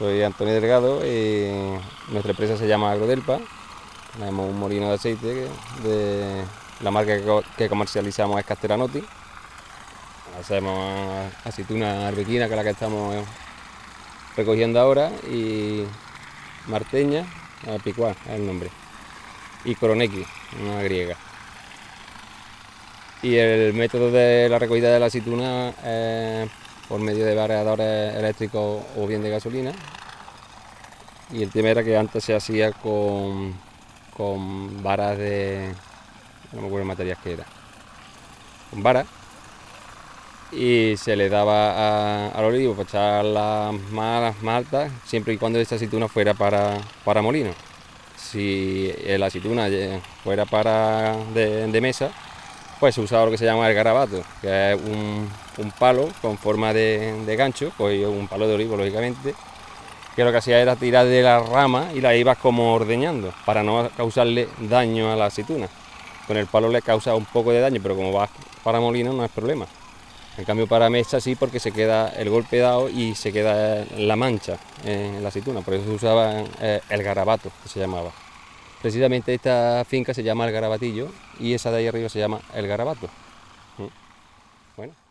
Soy Antonio Delgado y nuestra empresa se llama Agrodelpa. Tenemos un molino de aceite de la marca que comercializamos es Castellanotti. Hacemos aceituna arbequina, que es la que estamos recogiendo ahora, y marteña, picuá es el nombre, y coronequi, una griega. Y el método de la recogida de la aceituna es por medio de variadores eléctricos o bien de gasolina. Y el tema era que antes se hacía con varas de... no me acuerdo el material que era. Con varas. Y se le daba al olivo para echar las más altas, siempre y cuando esta aceituna fuera para molino. Si la aceituna fuera de mesa, pues se usaba lo que se llama el garabato, que es un palo con forma de gancho, pues un palo de olivo, lógicamente, que lo que hacía era tirar de la rama y la ibas como ordeñando, para no causarle daño a la aceituna. Con el palo le causa un poco de daño, pero como va para molino no es problema. En cambio para mesa sí, porque se queda el golpe dado y se queda la mancha en la aceituna, por eso se usaba el garabato, que se llamaba. Precisamente esta finca se llama El Garabatillo y esa de ahí arriba se llama El Garabato. Bueno.